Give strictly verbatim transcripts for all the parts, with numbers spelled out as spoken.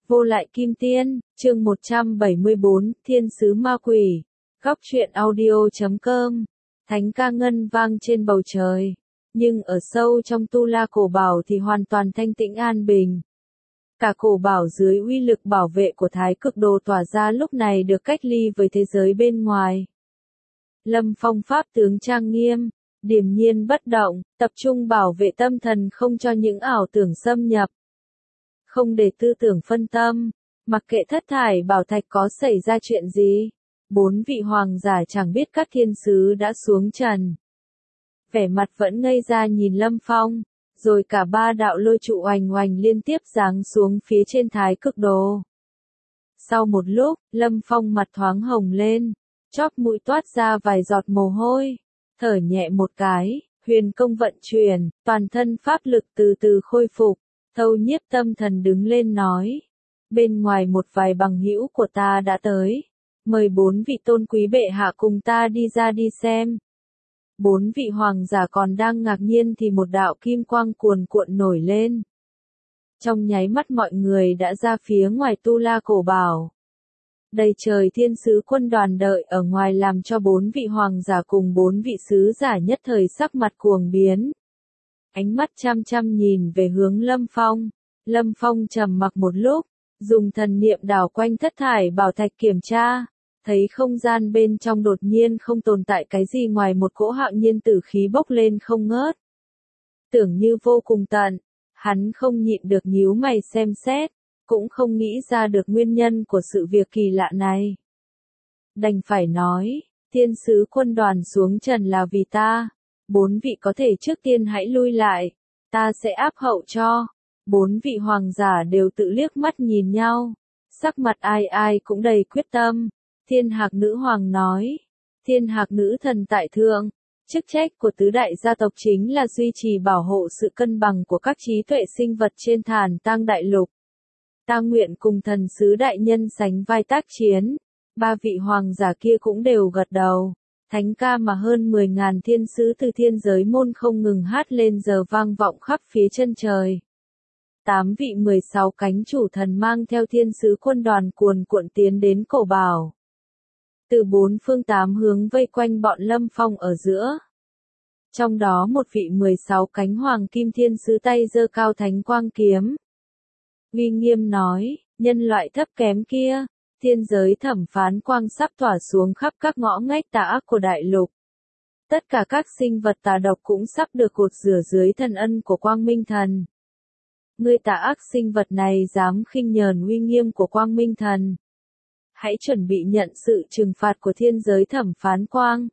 Vô lại kim tiên, chương một trăm bảy mươi bốn, Thiên sứ ma quỷ. Góc truyện audio chấm com. Thánh ca ngân vang trên bầu trời. Nhưng ở sâu trong tu la cổ bảo thì hoàn toàn thanh tĩnh an bình. Cả cổ bảo dưới uy lực bảo vệ của thái cực đồ tỏa ra lúc này được cách ly với thế giới bên ngoài. Lâm Phong pháp tướng trang nghiêm, điềm nhiên bất động, tập trung bảo vệ tâm thần không cho những ảo tưởng xâm nhập. Không để tư tưởng phân tâm, mặc kệ thất thải bảo thạch có xảy ra chuyện gì. Bốn vị hoàng giả chẳng biết các thiên sứ đã xuống trần. Vẻ mặt vẫn ngây ra nhìn Lâm Phong, rồi cả ba đạo lôi trụ oành oành liên tiếp giáng xuống phía trên thái cực đồ. Sau một lúc, Lâm Phong mặt thoáng hồng lên, chóp mũi toát ra vài giọt mồ hôi, thở nhẹ một cái, huyền công vận chuyển, toàn thân pháp lực từ từ khôi phục. Thâu nhiếp tâm thần đứng lên nói, bên ngoài một vài bằng hữu của ta đã tới, mời bốn vị tôn quý bệ hạ cùng ta đi ra đi xem. Bốn vị hoàng giả còn đang ngạc nhiên thì một đạo kim quang cuồn cuộn nổi lên. Trong nháy mắt mọi người đã ra phía ngoài tu la cổ bảo. Đầy trời thiên sứ quân đoàn đợi ở ngoài làm cho bốn vị hoàng giả cùng bốn vị sứ giả nhất thời sắc mặt cuồng biến. Ánh mắt chăm chăm nhìn về hướng Lâm Phong. Lâm Phong trầm mặc một lúc, dùng thần niệm đảo quanh thất thải bảo thạch kiểm tra, thấy không gian bên trong đột nhiên không tồn tại cái gì ngoài một cỗ hạo nhiên tử khí bốc lên không ngớt. Tưởng như vô cùng tận, hắn không nhịn được nhíu mày xem xét, cũng không nghĩ ra được nguyên nhân của sự việc kỳ lạ này. Đành phải nói, thiên sứ quân đoàn xuống trần là vì ta. Bốn vị có thể trước tiên hãy lui lại, ta sẽ áp hậu cho. Bốn vị hoàng giả đều tự liếc mắt nhìn nhau, sắc mặt ai ai cũng đầy quyết tâm. Thiên Hạc nữ hoàng nói, Thiên Hạc nữ thần tại thượng, chức trách của tứ đại gia tộc chính là duy trì bảo hộ sự cân bằng của các trí tuệ sinh vật trên Thàn Tang đại lục. Ta nguyện cùng thần sứ đại nhân sánh vai tác chiến. Ba vị hoàng giả kia cũng đều gật đầu. Thánh ca mà hơn mười ngàn thiên sứ từ thiên giới môn không ngừng hát lên giờ vang vọng khắp phía chân trời. Tám vị mười sáu cánh chủ thần mang theo thiên sứ quân đoàn cuồn cuộn tiến đến cổ bảo. Từ bốn phương tám hướng vây quanh bọn Lâm Phong ở giữa. Trong đó một vị mười sáu cánh hoàng kim thiên sứ tay giơ cao thánh quang kiếm. Uy nghiêm nói, nhân loại thấp kém kia. Thiên giới thẩm phán quang sắp tỏa xuống khắp các ngõ ngách tà ác của đại lục. Tất cả các sinh vật tà độc cũng sắp được cột rửa dưới thần ân của Quang Minh Thần. Ngươi tà ác sinh vật này dám khinh nhờn uy nghiêm của Quang Minh Thần. Hãy chuẩn bị nhận sự trừng phạt của thiên giới thẩm phán quang.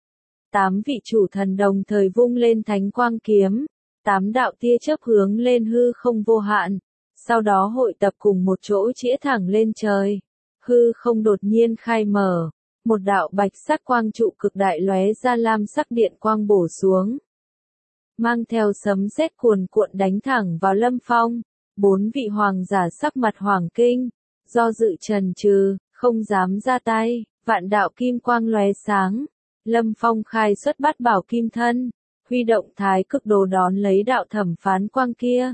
Tám vị chủ thần đồng thời vung lên thánh quang kiếm. Tám đạo tia chớp hướng lên hư không vô hạn. Sau đó hội tập cùng một chỗ chĩa thẳng lên trời. Hư không đột nhiên khai mở, một đạo bạch sắc quang trụ cực đại lóe ra lam sắc điện quang bổ xuống. Mang theo sấm sét cuồn cuộn đánh thẳng vào Lâm Phong, bốn vị hoàng giả sắc mặt hoàng kinh, do dự trần trừ, không dám ra tay, vạn đạo kim quang lóe sáng. Lâm Phong khai xuất bát bảo kim thân, huy động thái cực đồ đón lấy đạo thẩm phán quang kia.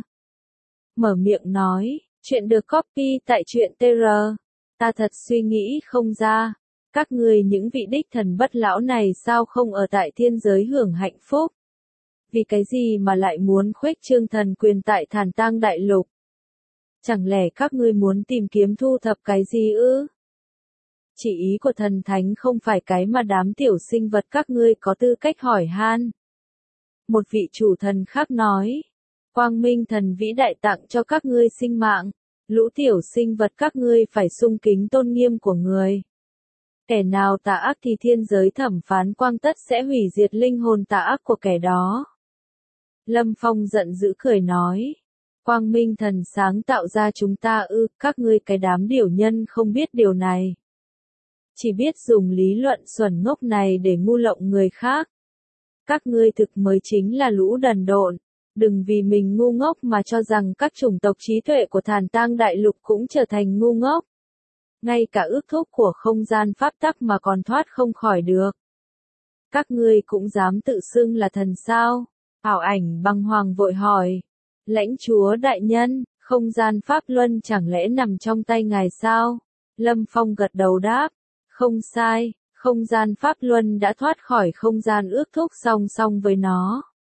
Mở miệng nói, chuyện được copy tại truyện tê rờ. Ta thật suy nghĩ không ra, các người những vị đích thần bất lão này sao không ở tại thiên giới hưởng hạnh phúc? Vì cái gì mà lại muốn khuếch trương thần quyền tại Thàn Tang đại lục? Chẳng lẽ các ngươi muốn tìm kiếm thu thập cái gì ư? Chỉ ý của thần thánh không phải cái mà đám tiểu sinh vật các ngươi có tư cách hỏi han. Một vị chủ thần khác nói, Quang Minh Thần vĩ đại tặng cho các ngươi sinh mạng. Lũ tiểu sinh vật các ngươi phải sung kính tôn nghiêm của người. Kẻ nào tà ác thì thiên giới thẩm phán quang tất sẽ hủy diệt linh hồn tà ác của kẻ đó. Lâm Phong giận dữ cười nói. Quang Minh Thần sáng tạo ra chúng ta ư, các ngươi cái đám điểu nhân không biết điều này. Chỉ biết dùng lý luận xuẩn ngốc này để ngu lộng người khác. Các ngươi thực mới chính là lũ đần độn. Đừng vì mình ngu ngốc mà cho rằng các chủng tộc trí tuệ của Thàn Tang đại lục cũng trở thành ngu ngốc. Ngay cả ước thúc của không gian pháp tắc mà còn thoát không khỏi được. Các ngươi cũng dám tự xưng là thần sao? Ảo ảnh băng hoàng vội hỏi. Lãnh chúa đại nhân, Không gian Pháp Luân chẳng lẽ nằm trong tay ngài sao? Lâm Phong gật đầu đáp. Không sai, không gian Pháp Luân đã thoát khỏi không gian ước thúc song song với nó.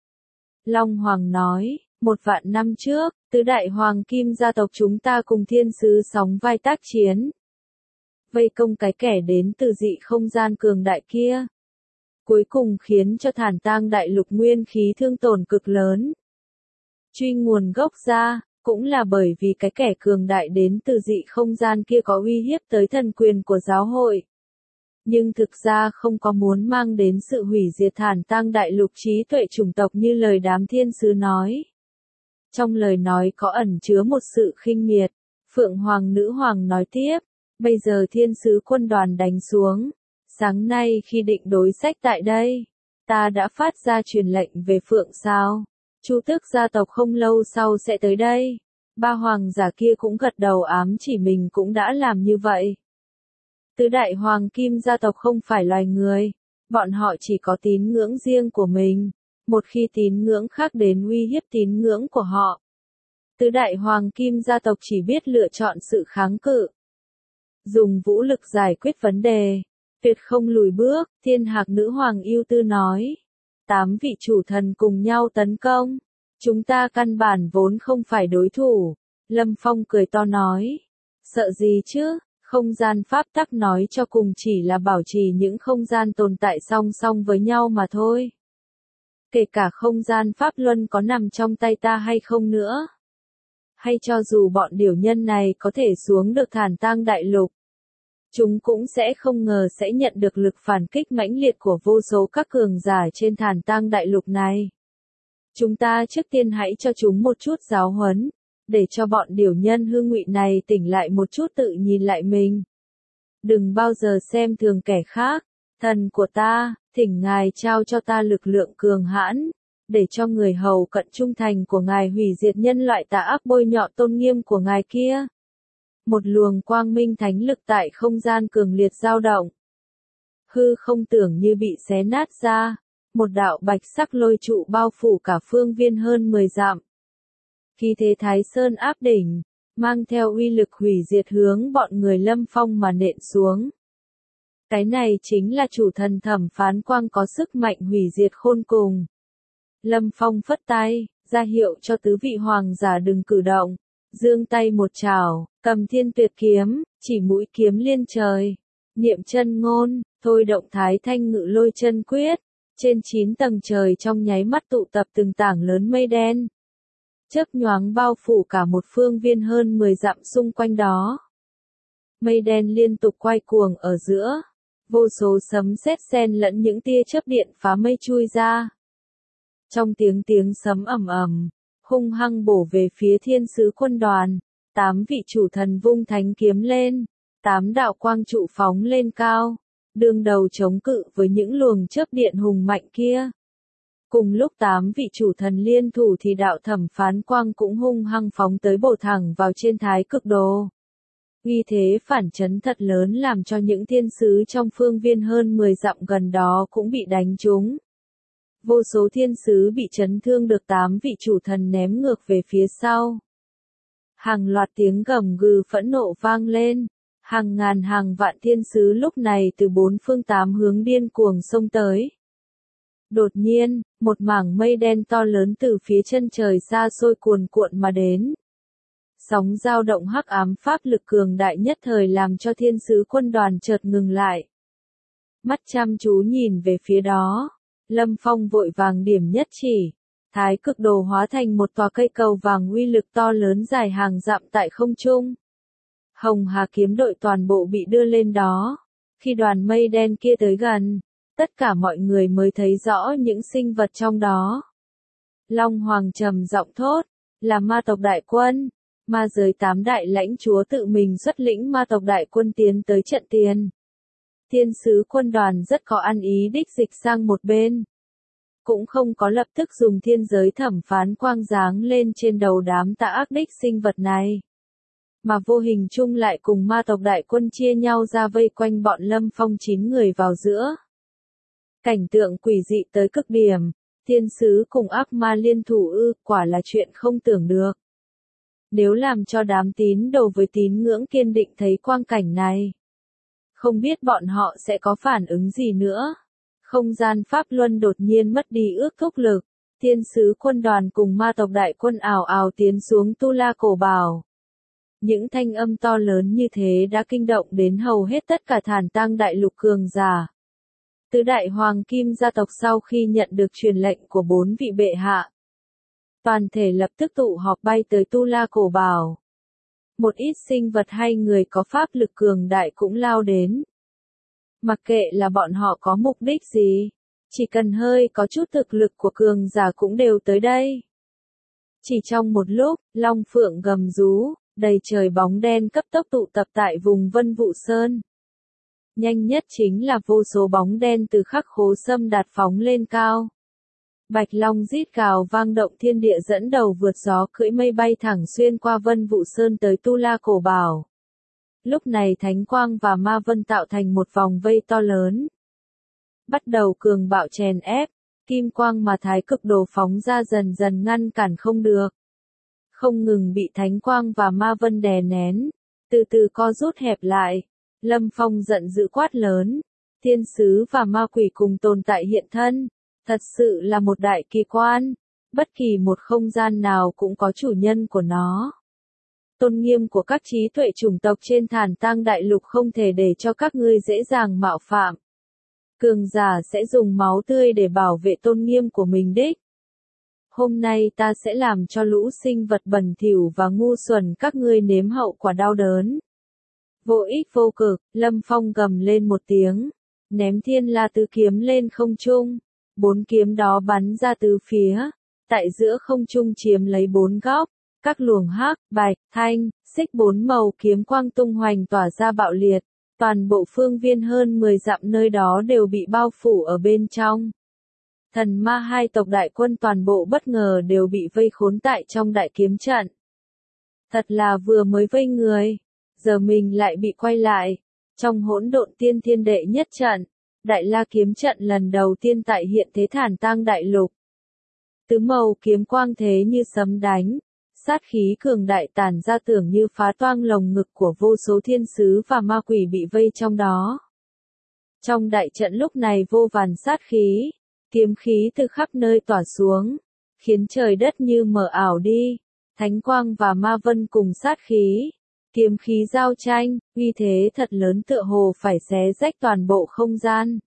Long Hoàng nói, một vạn năm trước, tứ đại hoàng kim gia tộc chúng ta cùng thiên sứ sóng vai tác chiến. Vây công cái kẻ đến từ dị không gian cường đại kia. Cuối cùng khiến cho Thản Tang đại lục nguyên khí thương tổn cực lớn. Truy nguồn gốc ra, cũng là bởi vì cái kẻ cường đại đến từ dị không gian kia có uy hiếp tới thần quyền của giáo hội. Nhưng thực ra không có muốn mang đến sự hủy diệt Thản Tang đại lục trí tuệ chủng tộc như lời đám thiên sứ nói. Trong lời nói có ẩn chứa một sự khinh miệt. Phượng Hoàng Nữ Hoàng nói tiếp, bây giờ thiên sứ quân đoàn đánh xuống. Sáng nay khi định đối sách tại đây, ta đã phát ra truyền lệnh về Phượng Sao. Chu tước gia tộc không lâu sau sẽ tới đây. Ba hoàng giả kia cũng gật đầu ám chỉ mình cũng đã làm như vậy. Tứ đại hoàng kim gia tộc không phải loài người. Bọn họ chỉ có tín ngưỡng riêng của mình. Một khi tín ngưỡng khác đến uy hiếp tín ngưỡng của họ, tứ đại hoàng kim gia tộc chỉ biết lựa chọn sự kháng cự. Dùng vũ lực giải quyết vấn đề. Tuyệt không lùi bước, Thiên Hạc Nữ Hoàng ưu tư nói. Tám vị chủ thần cùng nhau tấn công. Chúng ta căn bản vốn không phải đối thủ. Lâm Phong cười to nói. Sợ gì chứ, không gian pháp tắc nói cho cùng chỉ là bảo trì những không gian tồn tại song song với nhau mà thôi. Kể cả không gian Pháp Luân có nằm trong tay ta hay không nữa. Hay cho dù bọn điểu nhân này có thể xuống được Thản Tang đại lục. Chúng cũng sẽ không ngờ sẽ nhận được lực phản kích mãnh liệt của vô số các cường giả trên Thản Tang đại lục này. Chúng ta trước tiên hãy cho chúng một chút giáo huấn, để cho bọn điểu nhân hư ngụy này tỉnh lại một chút tự nhìn lại mình. Đừng bao giờ xem thường kẻ khác, thần của ta, thỉnh ngài trao cho ta lực lượng cường hãn, để cho người hầu cận trung thành của ngài hủy diệt nhân loại tà ác bôi nhọ tôn nghiêm của ngài kia. Một luồng quang minh thánh lực tại không gian cường liệt dao động. Hư không tưởng như bị xé nát ra, một đạo bạch sắc lôi trụ bao phủ cả phương viên hơn mười dặm. Khi thế Thái Sơn áp đỉnh, mang theo uy lực hủy diệt hướng bọn người Lâm Phong mà nện xuống. Cái này chính là chủ thần thẩm phán quang có sức mạnh hủy diệt khôn cùng. Lâm Phong phất tay, ra hiệu cho tứ vị hoàng giả đừng cử động. Giương tay một chảo, cầm thiên tuyệt kiếm, chỉ mũi kiếm liên trời. Niệm chân ngôn, thôi động thái thanh ngự lôi chân quyết. Trên chín tầng trời trong nháy mắt tụ tập từng tảng lớn mây đen. Chớp nhoáng bao phủ cả một phương viên hơn mười dặm xung quanh đó. Mây đen liên tục quay cuồng ở giữa. Vô số sấm sét xen lẫn những tia chớp điện phá mây chui ra. Trong tiếng tiếng sấm ầm ầm, hung hăng bổ về phía thiên sứ quân đoàn, tám vị chủ thần vung thánh kiếm lên, tám đạo quang trụ phóng lên cao, đương đầu chống cự với những luồng chớp điện hùng mạnh kia. Cùng lúc tám vị chủ thần liên thủ thì đạo thẩm phán quang cũng hung hăng phóng tới bổ thẳng vào trên thái cực đồ. Uy thế phản chấn thật lớn làm cho những thiên sứ trong phương viên hơn mười dặm gần đó cũng bị đánh trúng. Vô số thiên sứ bị chấn thương được tám vị chủ thần ném ngược về phía sau. Hàng loạt tiếng gầm gừ phẫn nộ vang lên. Hàng ngàn hàng vạn thiên sứ lúc này từ bốn phương tám hướng điên cuồng xông tới. Đột nhiên, một mảng mây đen to lớn từ phía chân trời xa xôi cuồn cuộn mà đến. Sóng dao động hắc ám pháp lực cường đại nhất thời làm cho thiên sứ quân đoàn chợt ngừng lại. Mắt chăm chú nhìn về phía đó. Lâm Phong vội vàng điểm nhất chỉ. Thái cực đồ hóa thành một tòa cây cầu vàng uy lực to lớn dài hàng dặm tại không trung. Hồng Hà kiếm đội toàn bộ bị đưa lên đó. Khi đoàn mây đen kia tới gần, tất cả mọi người mới thấy rõ những sinh vật trong đó. Long Hoàng trầm giọng thốt, là ma tộc đại quân. Ma giới tám đại lãnh chúa tự mình xuất lĩnh ma tộc đại quân tiến tới trận tiền. Thiên sứ quân đoàn rất có ăn ý đích dịch sang một bên. Cũng không có lập tức dùng thiên giới thẩm phán quang giáng lên trên đầu đám tà ác đích sinh vật này. Mà vô hình chung lại cùng ma tộc đại quân chia nhau ra vây quanh bọn Lâm Phong chín người vào giữa. Cảnh tượng quỷ dị tới cực điểm, thiên sứ cùng ác ma liên thủ ư, quả là chuyện không tưởng được. Nếu làm cho đám tín đồ với tín ngưỡng kiên định thấy quang cảnh này, không biết bọn họ sẽ có phản ứng gì nữa. Không gian Pháp Luân đột nhiên mất đi ước thúc lực, thiên sứ quân đoàn cùng ma tộc đại quân ào ào tiến xuống Tu La Cổ Bảo. Những thanh âm to lớn như thế đã kinh động đến hầu hết tất cả Thản Tang đại lục cường giả. Tứ đại hoàng kim gia tộc sau khi nhận được truyền lệnh của bốn vị bệ hạ, toàn thể lập tức tụ họp bay tới Tu La Cổ Bảo. Một ít sinh vật hay người có pháp lực cường đại cũng lao đến. Mặc kệ là bọn họ có mục đích gì, chỉ cần hơi có chút thực lực của cường giả cũng đều tới đây. Chỉ trong một lúc, Long Phượng gầm rú, đầy trời bóng đen cấp tốc tụ tập tại vùng Vân Vũ Sơn. Nhanh nhất chính là vô số bóng đen từ Khắc Khố Sâm đạt phóng lên cao. Bạch Long rít gào vang động thiên địa dẫn đầu vượt gió cưỡi mây bay thẳng xuyên qua Vân Vũ Sơn tới Tu La Cổ Bảo. Lúc này Thánh Quang và Ma Vân tạo thành một vòng vây to lớn. Bắt đầu cường bạo chèn ép, kim quang mà Thái Cực Đồ phóng ra dần dần ngăn cản không được. Không ngừng bị Thánh Quang và Ma Vân đè nén, từ từ co rút hẹp lại. Lâm Phong giận dữ quát lớn, thiên sứ và ma quỷ cùng tồn tại hiện thân, thật sự là một đại kỳ quan, bất kỳ một không gian nào cũng có chủ nhân của nó. Tôn nghiêm của các trí tuệ chủng tộc trên Thản Tang đại lục không thể để cho các ngươi dễ dàng mạo phạm. Cường giả sẽ dùng máu tươi để bảo vệ tôn nghiêm của mình đích. Hôm nay ta sẽ làm cho lũ sinh vật bẩn thỉu và ngu xuẩn các ngươi nếm hậu quả đau đớn. Vô ích vô cực, Lâm Phong gầm lên một tiếng, ném Thiên La tứ kiếm lên không trung, bốn kiếm đó bắn ra tứ phía, tại giữa không trung chiếm lấy bốn góc, các luồng hắc, bạch, thanh, xích bốn màu kiếm quang tung hoành tỏa ra bạo liệt, toàn bộ phương viên hơn mười dặm nơi đó đều bị bao phủ ở bên trong. Thần ma hai tộc đại quân toàn bộ bất ngờ đều bị vây khốn tại trong đại kiếm trận. Thật là vừa mới vây người, giờ mình lại bị quay lại. Trong hỗn độn tiên thiên đệ nhất trận, Đại La kiếm trận lần đầu tiên tại hiện thế Thản Tang đại lục. Tứ màu kiếm quang thế như sấm đánh, sát khí cường đại tản ra tưởng như phá toang lồng ngực của vô số thiên sứ và ma quỷ bị vây trong đó. Trong đại trận lúc này vô vàn sát khí, kiếm khí từ khắp nơi tỏa xuống, khiến trời đất như mờ ảo đi. Thánh quang và ma vân cùng sát khí, kiếm khí giao tranh, uy thế thật lớn tựa hồ phải xé rách toàn bộ không gian.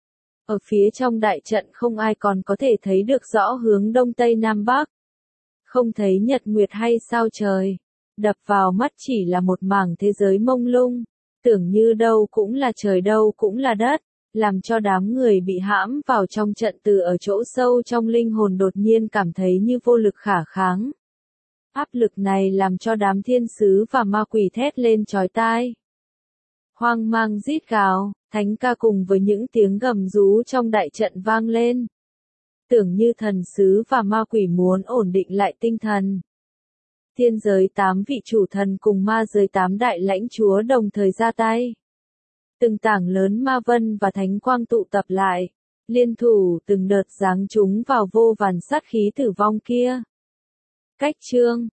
Ở phía trong đại trận không ai còn có thể thấy được rõ hướng đông tây nam bắc. Không thấy nhật nguyệt hay sao trời. Đập vào mắt chỉ là một mảng thế giới mông lung. Tưởng như đâu cũng là trời đâu cũng là đất. Làm cho đám người bị hãm vào trong trận từ ở chỗ sâu trong linh hồn đột nhiên cảm thấy như vô lực khả kháng. Áp lực này làm cho đám thiên sứ và ma quỷ thét lên chói tai. Hoang mang rít gào, thánh ca cùng với những tiếng gầm rú trong đại trận vang lên. Tưởng như thần sứ và ma quỷ muốn ổn định lại tinh thần. Thiên giới tám vị chủ thần cùng ma giới tám đại lãnh chúa đồng thời ra tay. Từng tảng lớn ma vân và thánh quang tụ tập lại, liên thủ từng đợt giáng chúng vào vô vàn sát khí tử vong kia. Cách chương